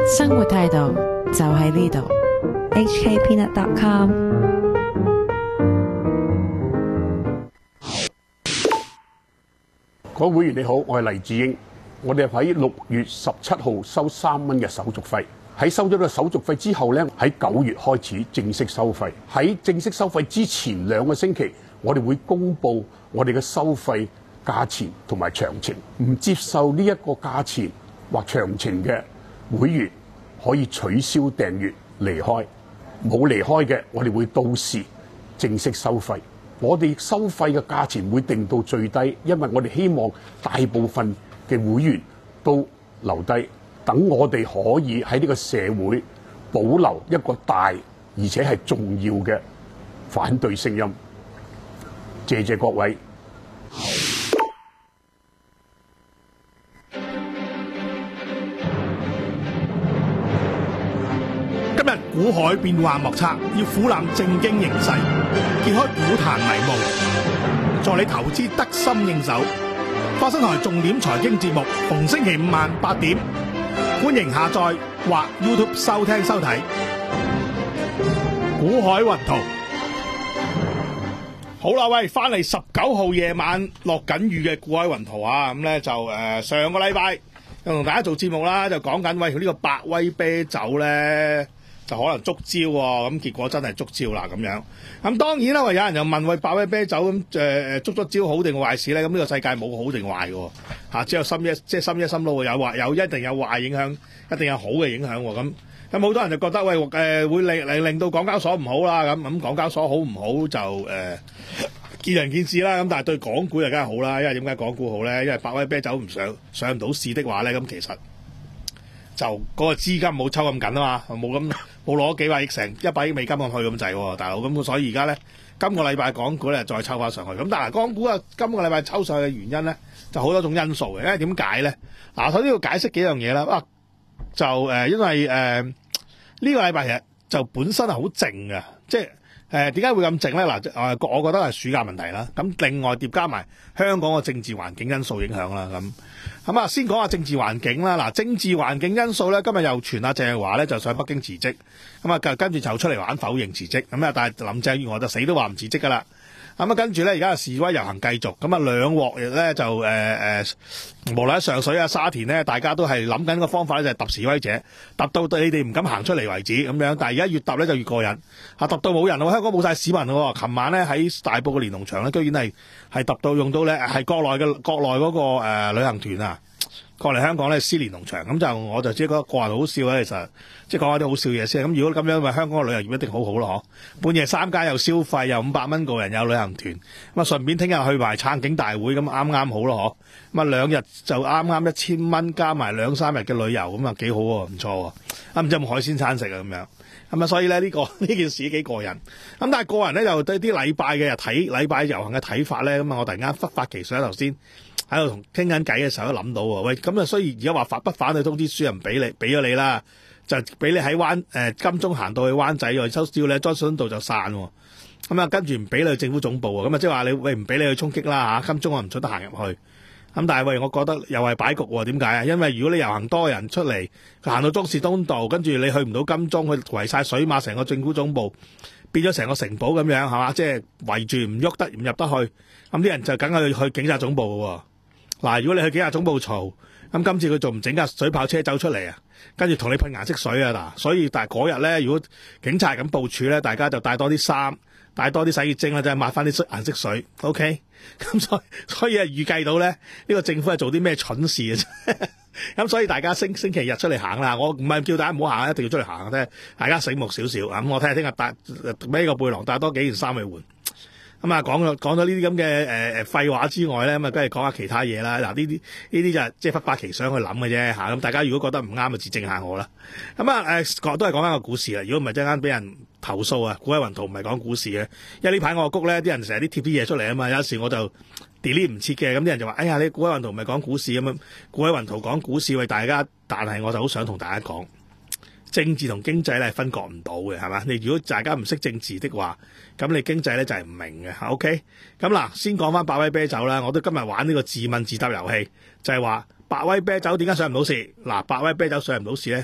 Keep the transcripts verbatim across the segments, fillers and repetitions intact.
生活態度就喺呢度。 H K peanut dot com。 各位會員你好，我係黎智英。我哋喺六月十七號收三蚊嘅手續費，喺收咗個手續費之後呢，喺九月開始正式收費。喺正式收費之前兩個星期，我哋會公布我哋嘅收費價錢同埋詳情。唔接受呢一個價錢或詳情嘅會員可以取消訂閱離開，冇離開嘅我哋會到時正式收費。我哋收費嘅價錢會定到最低，因為我哋希望大部分嘅會員都留低，等我哋可以喺呢個社會保留一個大而且係重要嘅反對聲音。謝謝各位。 今日股海變幻莫測，要俯瞰政經形勢，揭開股壇迷霧，助你投資得心應手。花生台重點財經節目，逢星期五晚八點，歡迎下載或 YouTube 收聽收睇。股海雲圖，好啦，喂，翻嚟十九號夜晚落緊雨嘅股海雲圖啊，咁咧就誒、呃、上個禮拜又同大家做節目啦，就講緊喂呢、呢個百威啤酒咧。就可能觸礁喎，咁結果真係觸礁啦咁樣。咁當然啦，有人又問喂，百威啤酒咁誒誒觸咗礁好定壞事咧？咁呢個世界冇好定壞嘅嚇，只有心一即係心一心路有壞有一定有壞影響，一定有好嘅影響喎。咁咁好多人就覺得喂誒、呃、會令令令到港交所唔好啦。咁咁港交所好唔好就誒、呃、見仁見智啦。咁但係對港股就梗係好啦，因為點解港股好咧？因為百威啤酒唔上上唔到市的話咧，咁其實就嗰個資金冇抽咁緊啊嘛，冇咁冇攞幾百億成一百億美金咁去咁滯喎，大佬。咁所以而家咧，今個禮拜港股咧再抽翻上去。咁但係港股啊，今個禮拜抽上去嘅原因咧，就好多種因素嘅。因為點解咧？嗱，首先要解釋幾樣嘢啦。啊，就誒、呃，因為誒呢、呃這個禮拜其實就本身係好靜嘅，即係誒點解會咁靜咧？嗱，誒我覺得係暑假問題啦。咁另外疊加埋香港嘅政治環境因素影響啦。咁咁啊，先講下政治環境啦。嗱，政治環境因素咧，今日又傳阿鄭華咧就上北京辭職，咁啊跟住就出嚟玩否認辭職，咁啊但係林鄭月娥就死都話唔辭職噶啦。咁啊跟住咧而家示威遊行繼續，咁啊兩鑊咧就誒誒、呃，無論喺上水啊沙田咧，大家都係諗緊個方法咧，就係揼示威者，揼到你哋唔敢行出嚟為止咁樣。但係而家越揼咧就越過癮，嚇揼到冇人喎，香港冇晒市民喎。琴晚咧喺大埔嘅連儂牆咧，居然係係揼到用到咧係國內嘅國內嗰、那個、呃、旅行團啊！過嚟香港咧撕連儂牆，咁就我就知覺得個人好笑咧，其實即係講下啲好笑嘢先。咁如果咁樣，咪香港嘅旅遊業一定好好咯，嗬！半夜三更又消費，又五百蚊個人有旅行團，咁啊順便聽日去埋撐警大會，咁啱啱好咯，嗬！咁啊兩日就啱啱一千蚊加埋兩三日嘅旅遊，咁啊幾好喎，唔錯喎！啊唔知有冇海鮮餐食啊咁樣，咁啊所以咧呢、這個呢件事幾過癮。咁但係個人咧就對啲禮拜嘅日睇禮拜遊行嘅睇法咧，咁啊我突然間忽發奇想頭先。喺度同傾緊偈嘅時候都諗到喎，喂咁啊雖然而家話反不反對通知書又唔俾你，俾咗你啦，就俾你喺灣誒、呃、金鐘行到去灣仔喎，收少咧莊士敦道就散喎，咁啊跟住唔俾你去政府總部喎，咁啊即係話你喂唔俾你去衝擊啦嚇，金鐘我唔准得行入去，咁但係喂我覺得又係擺局喎，點解啊？因為如果你遊行多人出嚟，佢行到莊士敦道，跟住你去唔到金鐘，去圍晒水馬成個政府總部，變咗成個城堡咁樣係嘛？即係圍住唔喐得唔入得去，咁啲人就梗係去去警察總部嘅喎。嗱，如果你去警察總部嘈，咁今次佢仲唔整架水炮車走出嚟啊？跟住同你噴顏色水啊！嗱，所以但係嗰日咧，如果警察咁部署咧，大家就帶多啲衫，帶多啲洗潔精啦，就係抹翻啲顏色水。OK，咁所以所以啊，預計到咧呢、呢個政府係做啲咩蠢事啊？咁所以大家星星期日出嚟行啦，我唔係叫大家唔好行，一定要出嚟行嘅啫。大家醒目少少啊！咁我睇下聽日帶孭個背囊帶多幾件衫去換。咁啊，講咗講咗呢啲咁嘅誒誒廢話之外咧，咁啊，梗係講下其他嘢啦。嗱，呢啲呢啲就係即係忽發奇想去諗嘅啫嚇。咁大家如果覺得唔啱，就指正下我啦。咁啊誒，都係講緊個股市啦。如果唔係陣間俾人投訴啊，股海雲圖唔係講股市嘅。因為呢排我谷咧，啲人成日啲貼啲嘢出嚟啊嘛。有時我就 delete 唔切嘅，咁啲人就話：哎呀，你股海雲圖唔係講股市咁樣，股海雲圖講股市為大家。但係我就好想同大家講。政治同經濟咧係分割唔到嘅，係嘛？你如果大家唔識政治的話，咁你經濟咧就係唔明嘅。OK，咁嗱，先講翻百威啤酒啦。我都今日玩呢個自問自答遊戲，就係話百威啤酒點解上唔到市？嗱，百威啤酒上唔到市咧，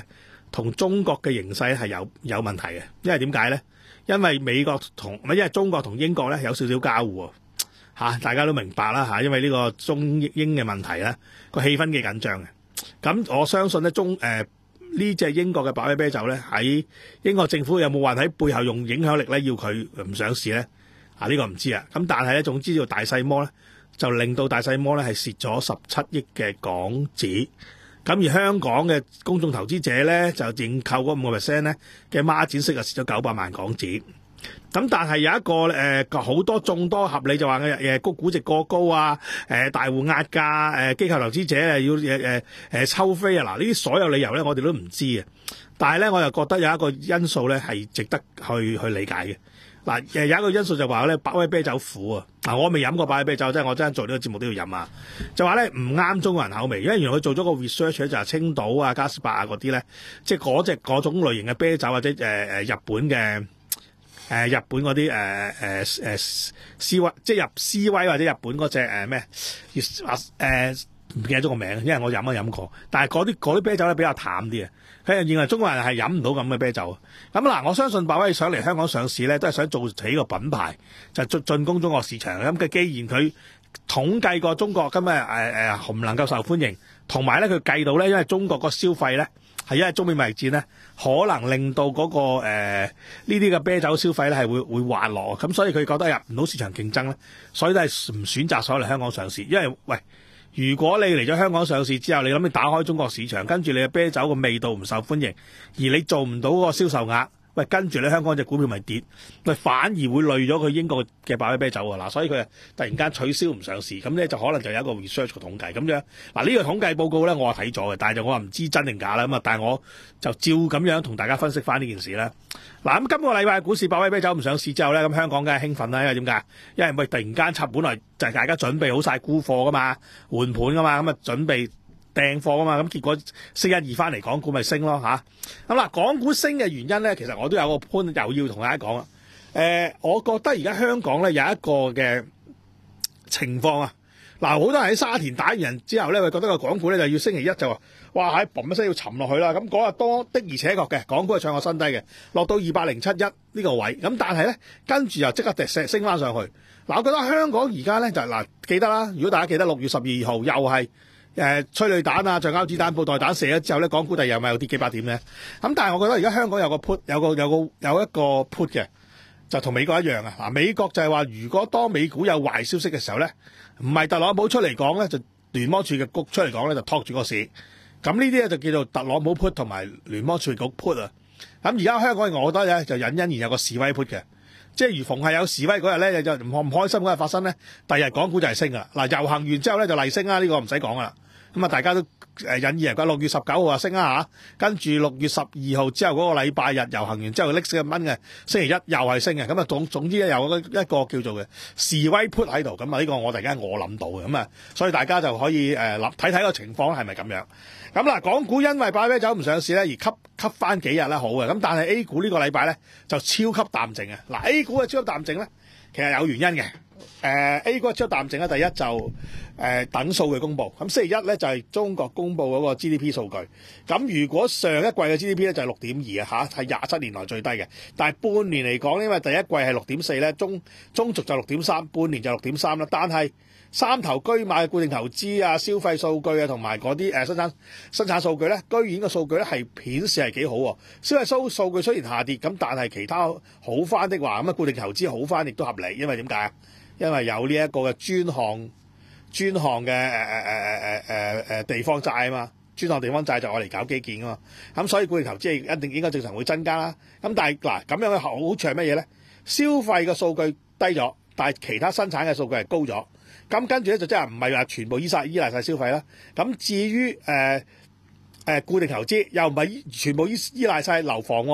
同中國嘅形勢係有有問題嘅，因為點解咧？因為美國同唔係因為中國同英國咧有少少交互嚇、啊，大家都明白啦嚇，因為呢個中英嘅問題咧個氣氛幾緊張嘅。咁我相信咧中誒呢隻英國嘅百威啤酒咧喺英國政府有冇話喺背後用影響力咧要佢唔上市咧？啊呢、呢個唔知啊。咁但係咧總之叫大細摩咧就令到大細摩咧係蝕咗十七億嘅港紙。咁而香港嘅公眾投資者咧就認購嗰五個 percent 咧嘅孖展息就蝕咗九百萬港紙。咁但係有一個誒好、呃、多眾多合理就話嘅誒估估值過高啊，誒、呃、大戶壓價，誒、呃、機構投資者誒要誒誒誒抽飛啊，嗱呢啲所有理由咧我哋都唔知嘅。但係咧我又覺得有一個因素咧係值得去去理解嘅。嗱誒有一個因素就話咧百威啤酒苦啊，嗱我未飲過百威啤酒，即係我真係做呢個節目都要飲啊。就話咧唔啱中國人口味，因為原來佢做咗個 research 咧就係青島啊、嘉士伯啊嗰啲咧，即係嗰隻嗰種類型嘅啤酒或者誒誒、呃、日本嘅。誒、呃、日本嗰啲誒誒誒斯威，即係入斯威或者日本嗰隻誒咩？誒唔記得咗個名，因為我飲都飲過。但係嗰啲嗰啲啤酒咧比較淡啲嘅，佢認為中國人係飲唔到咁嘅啤酒。咁嗱，我相信百威上嚟香港上市咧，都係想做起個品牌，就進進攻中國市場。咁嘅既然佢統計過中國今日誒誒唔能夠受歡迎，同埋咧佢計到咧，因為中國個消費咧。係因為中美貿易戰咧，可能令到嗰、那個誒呢啲嘅啤酒消費咧係會會滑落，咁所以佢覺得入唔到市場競爭咧，所以都係唔選擇所嚟香港上市。因為喂，如果你嚟咗香港上市之後，你諗住打開中國市場，跟住你嘅啤酒嘅味道唔受歡迎，而你做唔到嗰個銷售額。喂，跟住你香港隻股票咪跌，喂反而會累咗佢英國嘅百威啤酒啊！嗱，所以佢突然間取消唔上市，咁咧就可能就有一個 research 嘅統計咁樣。嗱，呢個統計報告咧我係睇咗嘅，但係就我話唔知真定假啦。咁啊，但係我就照咁樣同大家分析翻呢件事啦。嗱，咁今個禮拜股市百威啤酒唔上市之後咧，咁香港梗係興奮啦，因為點解？因為喂突然間插，本來就係大家準備好晒沽貨噶嘛，換盤噶嘛，咁啊準備訂貨啊嘛，咁結果星期二翻嚟港股咪升咯嚇。咁嗱，港股升嘅原因咧，其實我都有個 point 又要同大家講啦。誒、呃，我覺得而家香港咧有一個嘅情況啊。嗱，好多人喺沙田打完人之後咧，佢覺得個港股咧就要星期一就話，哇喺嘣一聲要沉落去啦。咁嗰日多的而且確嘅，港股係唱過新低嘅，落到二百零七一呢個位。咁但係咧，跟住又即刻跌升升翻上去。嗱，我覺得香港而家咧就嗱，記得啦，如果大家記得六月十二號又係。誒、呃、催淚彈啊，橡膠子彈、布袋彈射咗之後咧，港股第二日咪有跌幾百點咧。咁但係我覺得而家香港有個 put，有個有個有一個 put 嘅，就同美國一樣啊。嗱，美國就係話，如果當美股有壞消息嘅時候咧，唔係特朗普出嚟講咧，就聯邦儲備局出嚟講咧，就托住個市。咁呢啲咧就叫做特朗普 put 同埋聯邦儲備局 put 啊。咁而家香港我覺得咧就隱隱然有個示威 put 嘅。即係如逢係有示威嗰日咧，就唔唔開心嗰日發生咧，第二日港股就係升噶啦。嗱，遊行完之後咧就嚟升啦，呢、這個唔使講噶啦。咁啊，大家都誒引以為戒。六月十九號啊升啊嚇，跟住六月十二號之後嗰個禮拜日遊行完之後，拎四十蚊嘅星期一又係升嘅。咁啊總總之咧有一個叫做嘅示威 put 喺度。咁啊呢個我突然間我諗到嘅。咁啊，所以大家就可以誒諗睇睇個情況係咪咁樣。咁嗱，港股因為百威啤酒唔上市咧，而吸吸翻幾日咧好嘅。咁但係 A 股呢個禮拜咧就超級淡靜啊！嗱 ，A 股嘅超級淡靜咧，其實有原因嘅。誒、呃、A 股嘅超級淡靜咧，第一就誒、呃、等數據公佈。咁星期一咧就係、是、中國公佈嗰個 G D P 數據。咁如果上一季嘅 G D P 咧就係六點二啊嚇，係廿七年來最低嘅。但係半年嚟講，因為第一季係六點四咧，中中續就六點三，半年就六點三啦。但係三頭居買嘅固定投資啊、消費數據啊，同埋嗰啲誒生產生產數據咧，居然個數據咧係顯示係幾好喎。消費數數據雖然下跌，咁但係其他好翻的話，咁啊固定投資好翻亦都合理，因為點解啊？因為有呢一個嘅專項專項嘅誒誒誒誒誒誒地方債啊嘛，專項地方債就我嚟搞基建啊嘛，咁所以固定投資係一定應該正常會增加啦。咁但係嗱咁樣嘅好處係乜嘢咧？消費嘅數據低咗，但係其他生產嘅數據係高咗。咁跟住咧就即係唔係話全部依晒依賴晒消費啦。咁至於誒誒固定投資又唔係全部依依賴晒樓房喎。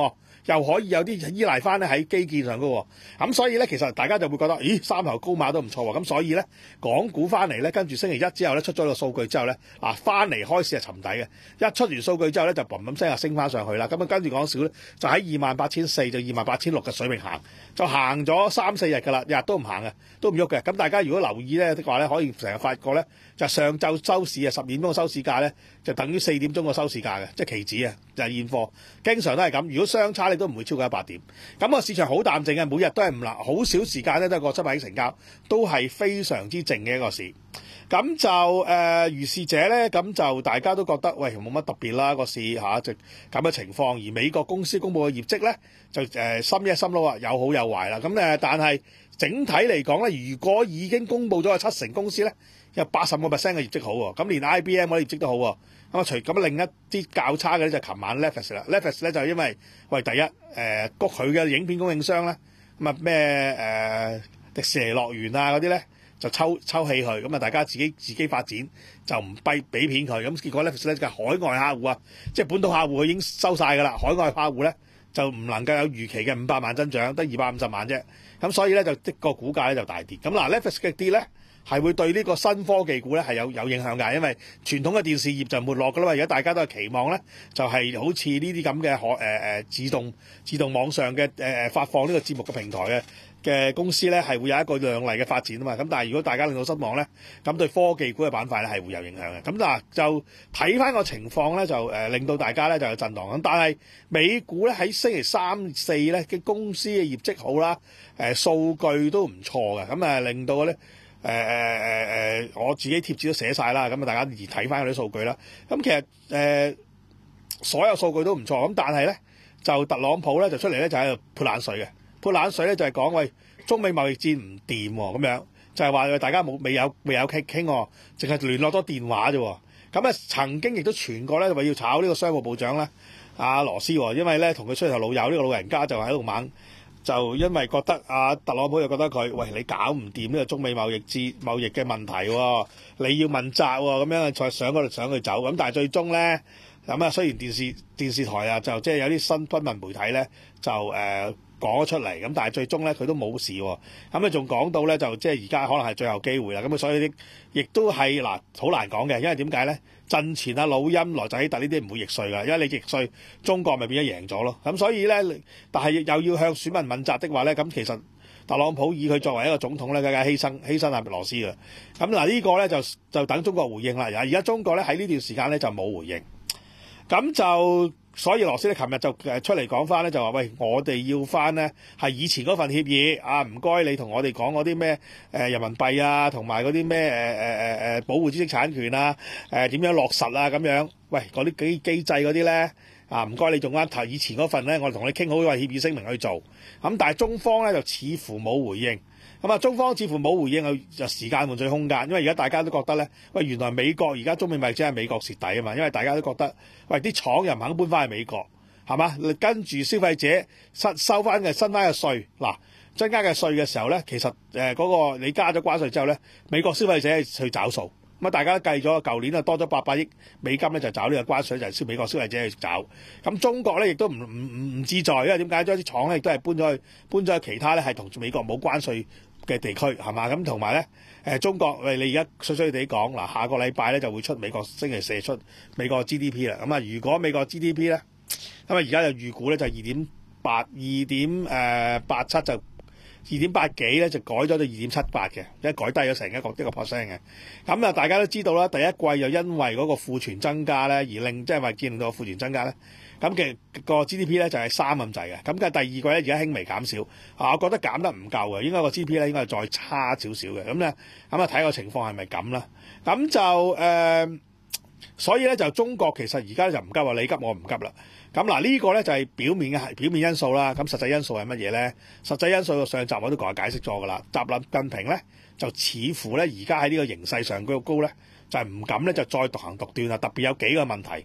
又可以有啲依賴翻咧喺基建上嘅喎。咁所以咧，其實大家就會覺得，咦，三頭高馬都唔錯喎。咁所以咧，港股翻嚟咧，跟住星期一之後咧出咗個數據之後咧，嗱翻嚟開始係沉底嘅。一出完數據之後咧，就砰砰聲就升翻上去啦。咁啊跟住講少咧，就喺二萬八千四就二萬八千六嘅水平行，就行咗三四日㗎啦，日日都唔行嘅，都唔喐嘅。咁大家如果留意咧的話咧，可以成日發覺咧，就上晝收市啊，十點鐘嘅收市價咧，就等於四點鐘嘅收市價嘅，即係期指啊，就係現貨，經常都係咁。如果相差你都唔會超過一百點。咁個市場好淡靜嘅，每日都係唔難，好少時間咧都係個七百億成交，都係非常之靜嘅一個市。咁就誒、呃、如是者咧，咁就大家都覺得喂冇乜特別啦個市嚇，就咁嘅情況。而美國公司公佈嘅業績咧，就誒、呃、深一深撈啊，有好有壞啦。咁誒，但係整體嚟講咧，如果已經公佈咗有七成公司咧，有八十個 percent 嘅業績好喎，咁連 I B M 嗰啲業績都好喎。咁啊，除咁另一啲較差嘅咧就係琴晚 Netflix 啦 ，Netflix 咧就係因為喂第一誒谷佢嘅影片供應商咧，咁啊咩誒迪士尼樂園啊嗰啲咧。就抽抽起佢，咁啊大家自己自己發展，就唔俾俾片佢，咁結果 Netflix 咧就係海外客戶啊，即係本土客戶佢已經收晒㗎啦，海外客戶咧就唔能夠有預期嘅五百萬增長，得二百五十萬啫，咁所以咧就的個股價咧就大跌。咁嗱 Netflix 嘅跌咧係會對呢個新科技股咧係有有影響㗎，因為傳統嘅電視業就沒落㗎啦嘛，而家大家都係期望咧就係、是、好似呢啲咁嘅可誒誒自動自動網上嘅誒誒發放呢個節目嘅平台嘅。嘅公司咧係會有一個亮麗嘅發展啊嘛，咁但係如果大家令到失望咧，咁對科技股嘅板塊咧係會有影響嘅。咁嗱就睇翻個情況咧，就誒、呃、令到大家咧就有震盪。咁但係美股咧喺星期三四咧嘅公司嘅業績好啦，誒、呃、數據都唔錯嘅，咁誒令到咧誒誒誒誒我自己貼紙都寫晒啦，咁啊大家而睇翻嗰啲數據啦。咁其實誒、呃、所有數據都唔錯，咁但係咧就特朗普咧就出嚟咧就喺度潑冷水嘅。潑冷水咧就係講喂中美貿易戰唔掂喎，咁樣就係話大家冇未有未有傾傾喎，淨係聯絡多電話啫喎。咁啊曾經亦都傳過咧話要炒呢個商務部長咧阿羅斯喎，因為咧同佢出頭老友呢、呢個老人家就喺度猛，就因為覺得阿特朗普又覺得佢喂你搞唔掂呢個中美貿易戰貿易嘅問題喎，你要問責喎，咁樣再上嗰度上去走。咁但係最終咧咁啊雖然電視電視台啊就即係有啲新新聞媒體咧就誒。呃講咗出嚟，咁但係最終咧佢都冇事喎，咁啊仲講到咧就即係而家可能係最後機會啦，咁啊所以亦都係嗱好難講嘅，因為點解咧？陣前啊老欽萊澤希特呢啲唔會易帥㗎，因為你易帥中國咪變咗贏咗咯，咁所以咧，但係又要向選民問責的話咧，咁其實特朗普以佢作為一個總統咧，梗係犧牲犧牲阿羅斯㗎，咁嗱呢個咧就就等中國回應啦，而家中國咧喺呢段時間咧就冇回應，咁就。所以羅斯咧，琴日就誒出嚟講翻咧，就話喂，我哋要翻咧係以前嗰份協議啊，唔該你同我哋講嗰啲咩誒人民幣啊，同埋嗰啲咩誒誒誒誒保護知識產權啊，誒、呃、點樣落實啊咁樣，喂嗰啲機機制嗰啲咧啊，唔該你用翻頭以前嗰份咧，我哋同你傾好個協議聲明去做，咁但係中方咧就似乎冇回應。咁啊，中方似乎冇回應，佢就時間換取空間，因為而家大家都覺得咧，喂，原來美國而家中美貿易戰係美國蝕底啊嘛，因為大家都覺得，喂，啲廠又唔肯搬翻去美國，係嘛？跟住消費者收收翻嘅新翻嘅稅，嗱增加嘅稅嘅時候咧，其實誒嗰、呃嗰個你加咗關稅之後咧，美國消費者去找數，咁啊大家計咗，舊年啊多咗八百億美金咧就找呢個關稅，就係、是、美國消費者去找，咁中國咧亦都唔唔唔唔自在，因為點解？將啲廠咧亦都係搬咗去搬咗去其他咧係同美國冇關稅嘅地區係嘛，咁同埋咧誒中國喂你而家衰衰地講嗱，下個禮拜咧就會出美國星期四出美國 G D P 啦，咁啊如果美國 G D P 咧，咁啊而家就預估咧就二點八二點誒八七就二點八幾咧就改咗到二點七八嘅，即係改低咗成一個一個 percent 嘅。咁啊大家都知道啦，第一季又因為嗰個庫存增加咧而令即係話見到個庫存增加咧。咁嘅個 G D P 咧就係三咁滯嘅，咁嘅第二季咧而家輕微減少，啊，我覺得減得唔夠嘅，應該個 G D P 咧應該係再差少少嘅，咁咧咁啊睇個情況係咪咁啦？咁就誒、呃，所以咧就中國其實而家就唔急啊，你急我唔急啦。咁嗱呢個咧就係表面嘅表面因素啦，咁實際因素係乜嘢咧？實際因素上集我都講解釋咗噶啦，習近平咧就似乎咧而家喺呢個形勢上高高咧就係、是、唔敢咧就再獨行獨斷啦，特別有幾個問題。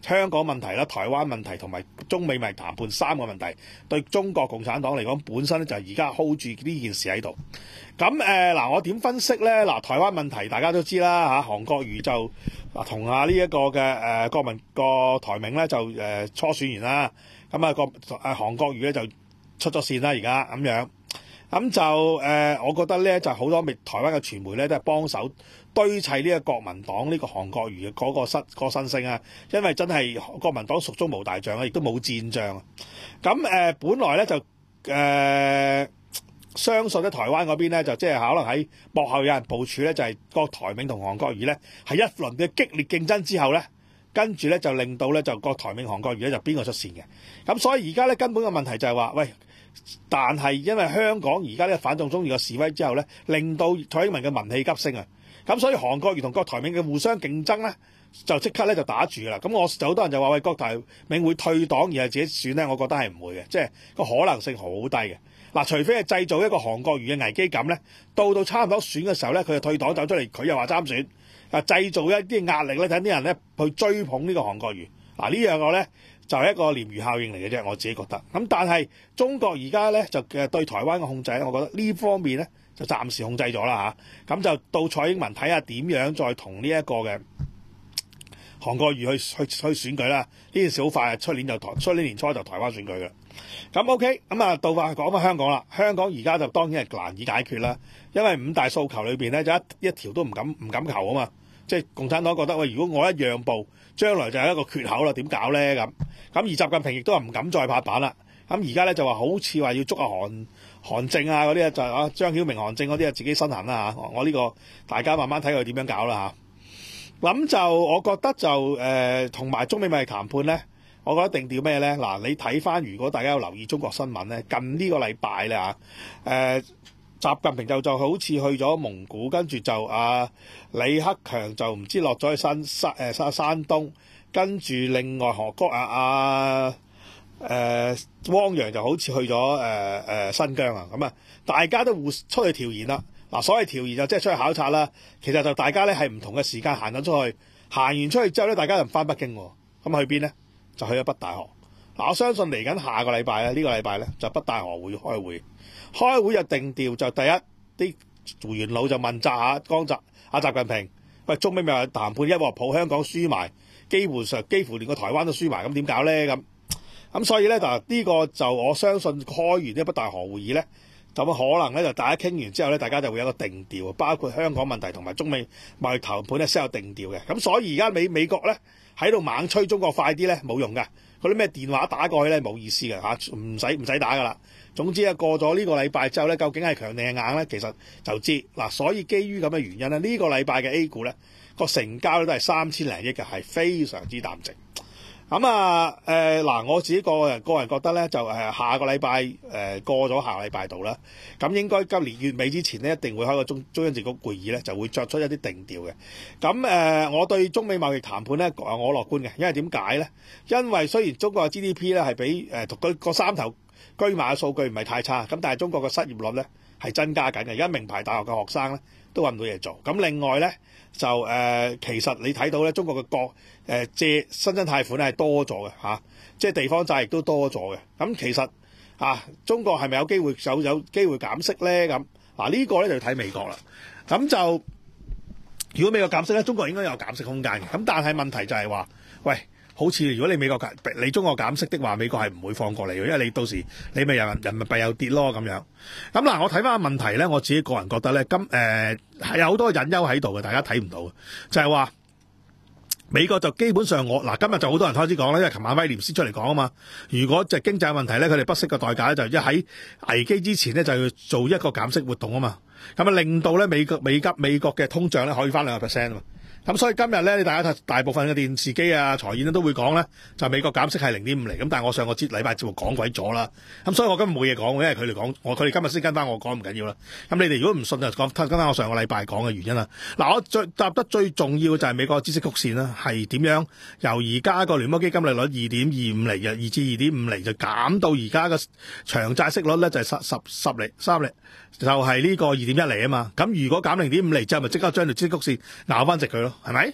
香港問題啦、台灣問題同埋中美貿易談判三個問題，對中國共產黨嚟講，本身咧就係而家 hold 住呢件事喺度。咁誒嗱，我點分析咧？嗱，台灣問題大家都知啦嚇，韓國瑜就同啊呢一個嘅誒國民個台銘咧就誒、呃、初選完啦，咁啊個誒韓國瑜咧就出咗線啦，而家咁樣。咁就誒、呃，我覺得咧就好多台灣嘅傳媒咧都係幫手堆砌呢個國民黨呢個韓國瑜嘅嗰個新、嗰個新星啊，因為真係國民黨蜀中無大將啊，亦都冇戰將啊。咁誒、呃，本來咧就誒、呃、相信咧台灣嗰邊咧就即係可能喺幕後有人部署咧，就係、是、郭台銘同韓國瑜咧係一輪嘅激烈競爭之後咧，跟住咧就令到咧就郭台銘韓國瑜咧就邊個出線嘅。咁所以而家咧根本嘅問題就係話，喂。但係因為香港而家咧反動中意個示威之後咧，令到蔡英文嘅民氣急升啊！咁所以韓國瑜同郭台銘嘅互相競爭咧，就即刻咧就打住啦。咁我就好多人就話喂，郭台銘會退黨而係自己選咧，我覺得係唔會嘅，即係個可能性好低嘅。嗱，除非係製造一個韓國瑜嘅危機感咧，到到差唔多選嘅時候咧，佢就退黨走出嚟，佢又話參選，啊製造一啲壓力咧，等啲人咧去追捧呢個韓國瑜。嗱呢樣個咧。就係一個鯰魚效應嚟嘅啫，我自己覺得。咁但係中國而家咧就誒對台灣嘅控制咧，我覺得呢方面咧就暫時控制咗啦嚇。咁就到蔡英文睇下點樣再同呢一個嘅韓國瑜去去去選舉啦。呢件事好快，出年就台出年年初就台灣選舉嘅。咁 OK，咁啊到翻講翻香港啦。香港而家就當然係難以解決啦，因為五大訴求裏邊咧就一一條都唔敢唔敢求啊嘛。即係共產黨覺得喂，如果我一讓步，將來就係一個缺口啦，點搞咧咁？咁而習近平亦都係唔敢再拍板啦。咁而家咧就話好似話要捉下韓韓正啊嗰啲啊，就啊張曉明、韓正嗰啲啊自己身痕啦嚇。我呢個大家慢慢睇佢點樣搞啦嚇。咁就我覺得就誒同埋中美貿易談判咧，我覺得定調咩咧？嗱，你睇翻如果大家有留意中國新聞咧，近呢個禮拜咧嚇誒。呃習近平就就好似去咗蒙古，跟住就啊李克強就唔知落咗去山山誒山山東，跟住另外韓國啊啊誒汪洋就好似去咗誒誒新疆啊，咁啊大家都互出去調研啦。嗱，所謂調研就即係出去考察啦，其實就大家咧係唔同嘅時間行緊出去，行完出去之後咧，大家就唔翻北京喎，咁去邊咧？就去咗北戴河。嗱，我相信嚟緊下個禮拜咧，呢、這個禮拜咧就北戴河會開會。開會就定調，就第一啲元老就問責下江澤阿習近平，喂，中美咪話談判一鑊抱香港輸埋，幾乎上幾乎連個台灣都輸埋，咁點搞咧？咁咁所以咧嗱，呢個就我相信開完呢北戴河會議咧，就可能咧就大家傾完之後咧，大家就會有一個定調，包括香港問題同埋中美貿易談判咧先有定調嘅。咁所以而家美美國咧喺度猛催中國快啲咧，冇用㗎，嗰啲咩電話打過去咧冇意思㗎嚇，唔使唔使打㗎啦。總之啊，過咗呢個禮拜之後咧，究竟係強定係硬咧，其實就知嗱。所以基於咁嘅原因咧，呢、這個禮拜嘅 A 股咧個成交咧都係三千零億嘅，係非常之淡靜。咁啊誒嗱，我自己個人個人覺得咧，就誒下個禮拜誒過咗下個禮拜度啦，咁應該今年月尾之前咧，一定會開個中中央政局會議咧，就會作出一啲定調嘅。咁誒、呃，我對中美貿易談判咧，我樂觀嘅，因為點解咧？因為雖然中國嘅 G D P 咧係比誒嗰個三頭居馬嘅數據唔係太差，咁但係中國嘅失業率咧係增加緊嘅。而家名牌大學嘅學生咧都揾唔到嘢做。咁另外咧就誒、呃，其實你睇到咧，中國嘅國誒借新增貸款咧係多咗嘅嚇，即係地方債亦都多咗嘅。咁其實啊，中國係咪有機會有有機會減息咧？咁嗱呢個咧就要睇美國啦。咁就如果美國減息咧，中國應該有減息空間嘅。咁但係問題就係話，喂。好似如果你美國減，你中國減息的話，美國係唔會放過你嘅，因為你到時你咪人民人民幣又跌咯咁樣。咁嗱，我睇翻個問題咧，我自己個人覺得咧，今誒係有好多隱憂喺度嘅，大家睇唔到嘅，就係話美國就基本上我嗱今日就好多人開始講啦，因為琴晚威廉斯出嚟講啊嘛。如果就經濟問題咧，佢哋不惜嘅代價咧，就一喺危機之前咧，就要做一個減息活動啊嘛。咁啊令到咧美國美急美國嘅通脹咧可以翻兩個 percent 啊嘛。咁所以今日咧，你大家睇大部分嘅電視機啊、財演都會講咧，就美國減息係零點五厘。咁但係我上個節禮拜節目講鬼咗啦。咁所以我今日冇嘢講，因為佢哋講，我佢哋今日先跟翻我講唔緊要啦。咁你哋如果唔信就講跟翻我上個禮拜講嘅原因啦。嗱，我最答得最重要就係美國孳息曲線啦，係點樣由而家個聯邦基金利率二點二五厘，二至二點五厘就減到而家嘅長債息率咧就係十十十厘三厘，就係、是、呢個二點一厘啊嘛。咁如果減零點五厘之後，咪即刻將條孳息曲線咬翻直佢咯。係咪？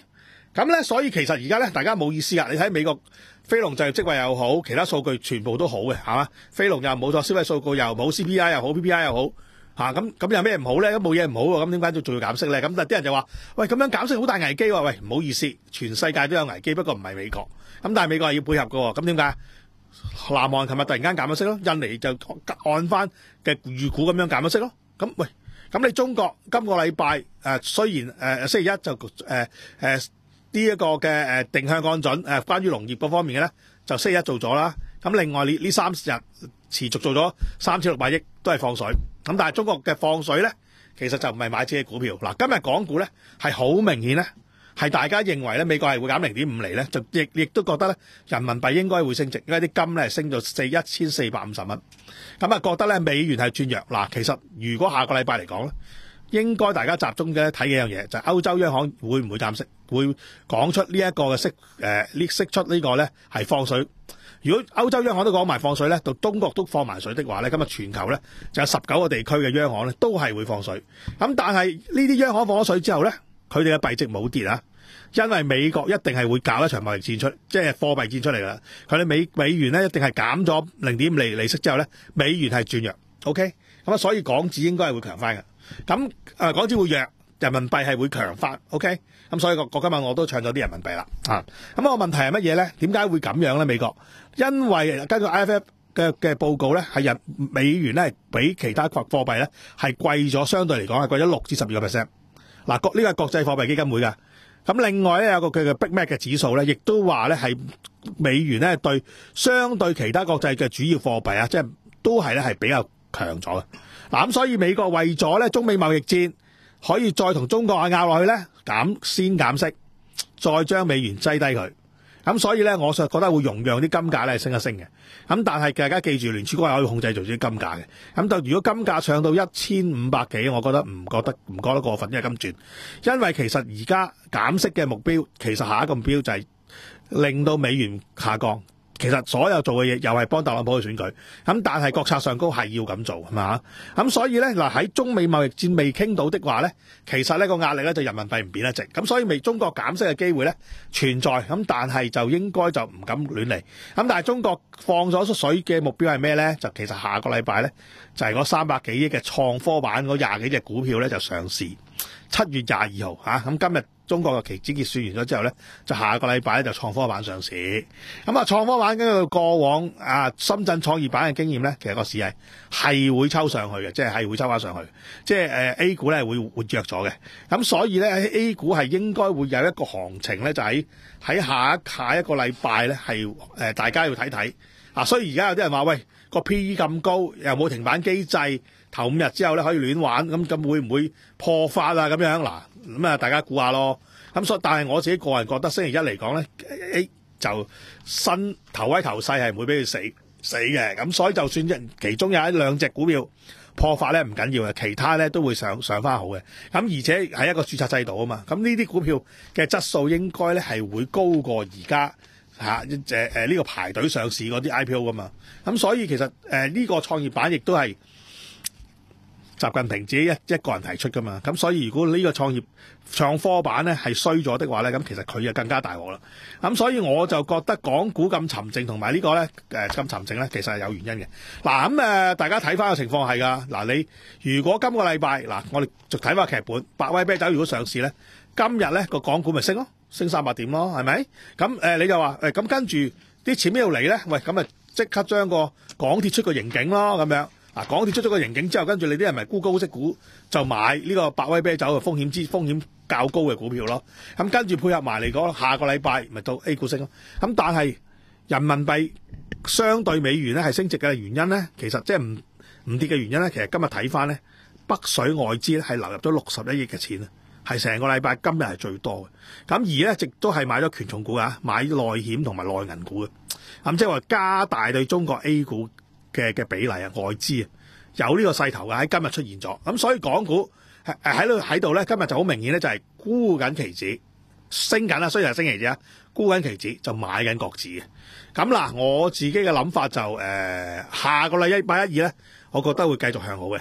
咁咧，所以其實而家咧，大家冇意思啊！你睇美國非農就業職位又好，其他數據全部都好嘅，係嘛？非農又冇咗消費數據又冇 C P I 又好 P P I 又好嚇，咁咁有咩唔好咧？咁冇嘢唔好喎，咁點解仲要減息咧？咁但係啲人就話：喂，咁樣減息好大危機喎！喂，唔好意思，全世界都有危機，不過唔係美國。咁但係美國係要配合嘅喎，咁點解？南韓琴日突然間減咗息咯，印尼就按翻嘅預估咁樣減咗息咯。咁喂，咁你中國今個禮拜誒雖然誒、呃、星期一就誒誒呢一個嘅誒定向降準誒、呃、關於農業嗰方面嘅咧，就星期一做咗啦。咁另外呢呢三日持續做咗三千六百億都係放水。咁但係中國嘅放水咧，其實就唔係買自己股票。嗱，今日港股咧係好明顯咧，係大家認為咧美國係會減零點五厘咧，就亦亦都覺得咧人民幣應該會升值，因為啲金咧升到四一千四百五十蚊。咁啊覺得咧美元係轉弱。嗱，其實如果下個禮拜嚟講咧，應該大家集中嘅睇幾樣嘢，就係、是、歐洲央行會唔會減息，會講出呢一個嘅息誒呢釋出呢個咧係放水。如果歐洲央行都講埋放水咧，到中國都放埋水的話咧，咁啊全球咧就有十九個地區嘅央行咧都係會放水。咁但係呢啲央行放咗水之後咧，佢哋嘅幣值冇跌啊，因為美國一定係會搞一場貿易戰出，即係貨幣戰出嚟㗎。佢哋美美元咧一定係減咗零點五厘利息之後咧，美元係轉弱。OK，咁啊所以港紙應該係會強翻嘅。咁誒、呃、港紙會弱，人民幣係會強翻。OK，咁所以個今日我都唱咗啲人民幣啦。啊，咁個問題係乜嘢咧？點解會咁樣咧？美國因為根據 I F F 嘅嘅報告咧，係人美元咧係比其他貨幣咧係貴咗，相對嚟講係貴咗六至十二個 percent。嗱，國呢個係國際貨幣基金會㗎。咁另外咧有個佢嘅 Big Mac 嘅指數咧，亦都話咧係美元咧對相對其他國際嘅主要貨幣啊，即係都係咧係比較強咗嘅。嗱，咁所以美國為咗咧中美貿易戰可以再同中國啊拗落去咧，減先減息，再將美元擠低佢。咁所以咧，我就覺得會容讓啲金價咧升一升嘅。咁但係大家記住，聯儲局係可以控制住啲金價嘅。咁就如果金價上到一千五百幾，我覺得唔覺得唔覺得過分，因為金轉。因為其實而家減息嘅目標，其實下一個目標就係令到美元下降。其實所有做嘅嘢又係幫特朗普去選舉，咁但係國策上高係要咁做係嘛？咁所以咧嗱喺中美貿易戰未傾到的話咧，其實呢個壓力咧就人民幣唔變得值，咁所以未中國減息嘅機會咧存在，咁但係就應該就唔敢亂嚟。咁但係中國放咗出水嘅目標係咩咧？就其實下個禮拜咧就係嗰三百幾億嘅創科板嗰廿幾隻股票咧就上市，七月廿二號嚇，咁今日。中國嘅期指結算完咗之後咧，就下個禮拜咧就創科板上市。咁啊，創科板根據過往啊深圳創業板嘅經驗咧，其實個市係係會抽上去嘅，即係係會抽翻上去。即係誒 A 股咧會活躍咗嘅。咁所以咧喺 A 股係應該會有一個行情咧，就喺喺下一下一個禮拜咧係誒大家要睇睇。啊，所以而家有啲人話喂個 P E 咁高，又冇停板機制，頭五日之後咧可以亂玩，咁咁會唔會破發啊？咁樣嗱。咁啊，大家估下咯。咁所以，但係我自己個人覺得，星期一嚟講咧，A 就新頭威頭勢係唔會俾佢死死嘅。咁所以，就算其中有一兩隻股票破發咧，唔緊要嘅，其他咧都會上上翻好嘅。咁而且係一個註冊制度啊嘛。咁呢啲股票嘅質素應該咧係會高過而家嚇誒誒呢個排隊上市嗰啲 I P O 噶嘛。咁所以其實誒呢、呃這個創業板亦都係習近平自己一一個人提出噶嘛，咁所以如果呢個創業創科板咧係衰咗的話咧，咁其實佢就更加大鑊啦。咁所以我就覺得港股咁沉靜同埋呢個咧誒咁沉靜咧，其實係有原因嘅。嗱咁誒，大家睇翻個情況係㗎。嗱，你如果今個禮拜嗱，我哋就睇翻劇本，百威啤酒如果上市咧，今日咧個港股咪升咯，升三百點咯，係咪？咁誒你就話誒咁跟住啲錢邊度嚟咧？喂，咁咪即刻將個港鐵出個盈警咯，咁樣。嗱，港鐵出咗個盈警之後，跟住你啲人咪沽高息股，就買呢個百威啤酒嘅風險之風險較高嘅股票咯。咁跟住配合埋嚟講，下個禮拜咪到 A 股升咯。咁但係人民幣相對美元咧係升值嘅原因咧，其實即係唔唔跌嘅原因咧，其實今日睇翻咧，北水外資咧係流入咗六十一億嘅錢啊，係成個禮拜今日係最多嘅。咁而咧，亦都係買咗權重股啊，買內險同埋內銀股嘅。咁即係話加大對中國 A 股嘅嘅比例啊，外資啊有呢個勢頭嘅喺今日出現咗，咁所以港股誒喺度喺度咧，今日就好明顯咧，就係沽緊期指升緊啦，雖然係升期指啊，沽緊期指就買緊國指嘅。咁嗱，我自己嘅諗法就誒、呃、下個禮拜一二咧，我覺得會繼續向好嘅。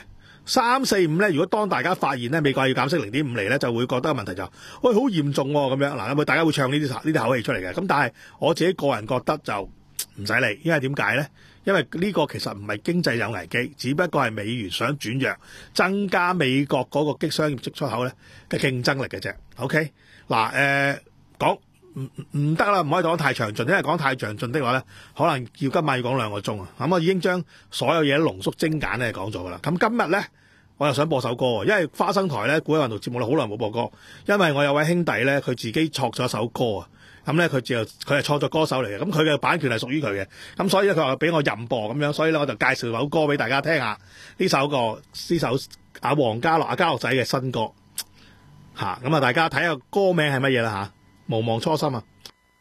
三四五咧，如果當大家發現咧美國要減息零點五厘咧，就會覺得問題就喂好嚴重喎咁樣嗱，咁大家會唱呢啲呢啲口氣出嚟嘅。咁但係我自己個人覺得就唔使理，因為點解咧？因為呢個其實唔係經濟有危機，只不過係美元想轉弱，增加美國嗰個激商業出口咧嘅競爭力嘅啫。OK， 嗱誒講唔唔得啦，唔可以講太詳盡，因為講太詳盡的話咧，可能要今晚要講兩個鐘啊。咁我已經將所有嘢濃縮精簡咧講咗噶啦。咁今日咧，我又想播首歌，因為花生台咧古威運動節目咧好耐冇播歌，因為我有位兄弟咧佢自己作咗一首歌啊。咁咧佢就佢係創作歌手嚟嘅，咁佢嘅版權係屬於佢嘅，咁所以咧佢話俾我任播咁樣，所以咧我就介紹首歌俾大家聽下，呢首歌呢首阿黃家樂阿家樂仔嘅新歌嚇，咁啊大家睇下歌名係乜嘢啦嚇，無忘初心啊！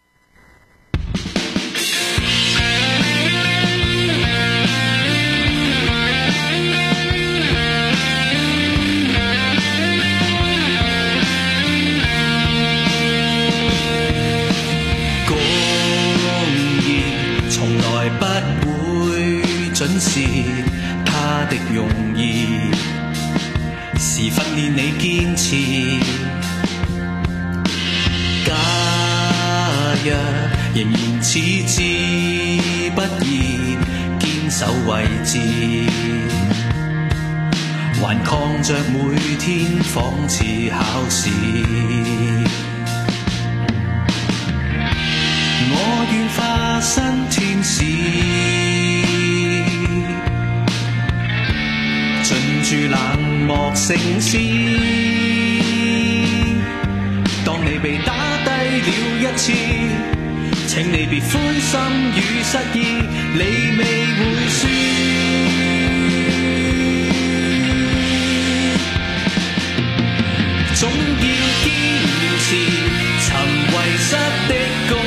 不會準時，他的用意是訓練你堅持。假若仍然矢志不移，堅守位置，還抗着每天仿似考試。我願化身天使，進駐冷漠城市。當你被打低了一次，請你別灰心與失意，你未會輸。總要堅持，尋遺失的歌。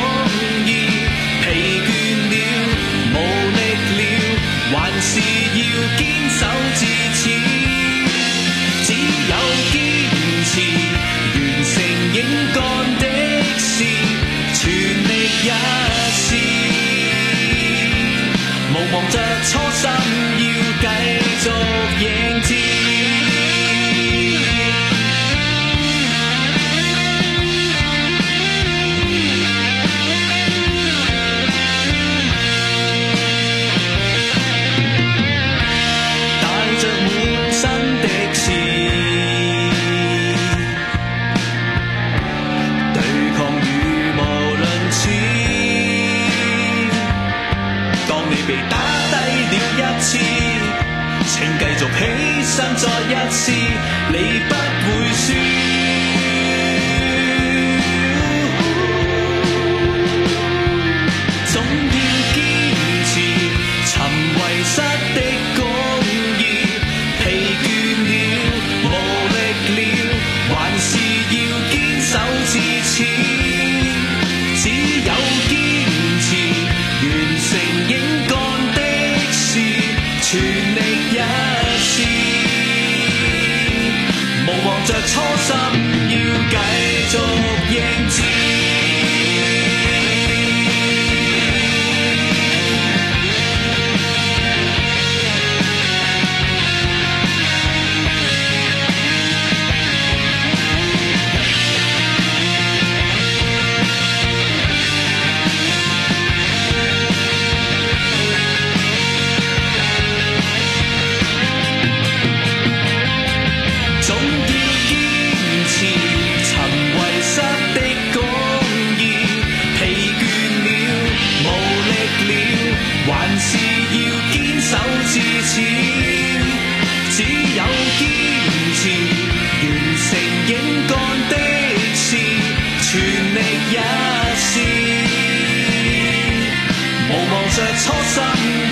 還是要堅守至此，只有堅持完成應幹的事，全力一試，無忘着初心，要繼續贏戰。請繼續起身再一次，你不會輸。總要堅持，尋遺失的公義，疲倦了，無力了，還是要堅守至此。只有堅持，完成應幹的事，全力一試，無忘着初心，要繼續應戰。還是要堅守至此，只有堅持完成應幹的事，全力一試，無忘着初心。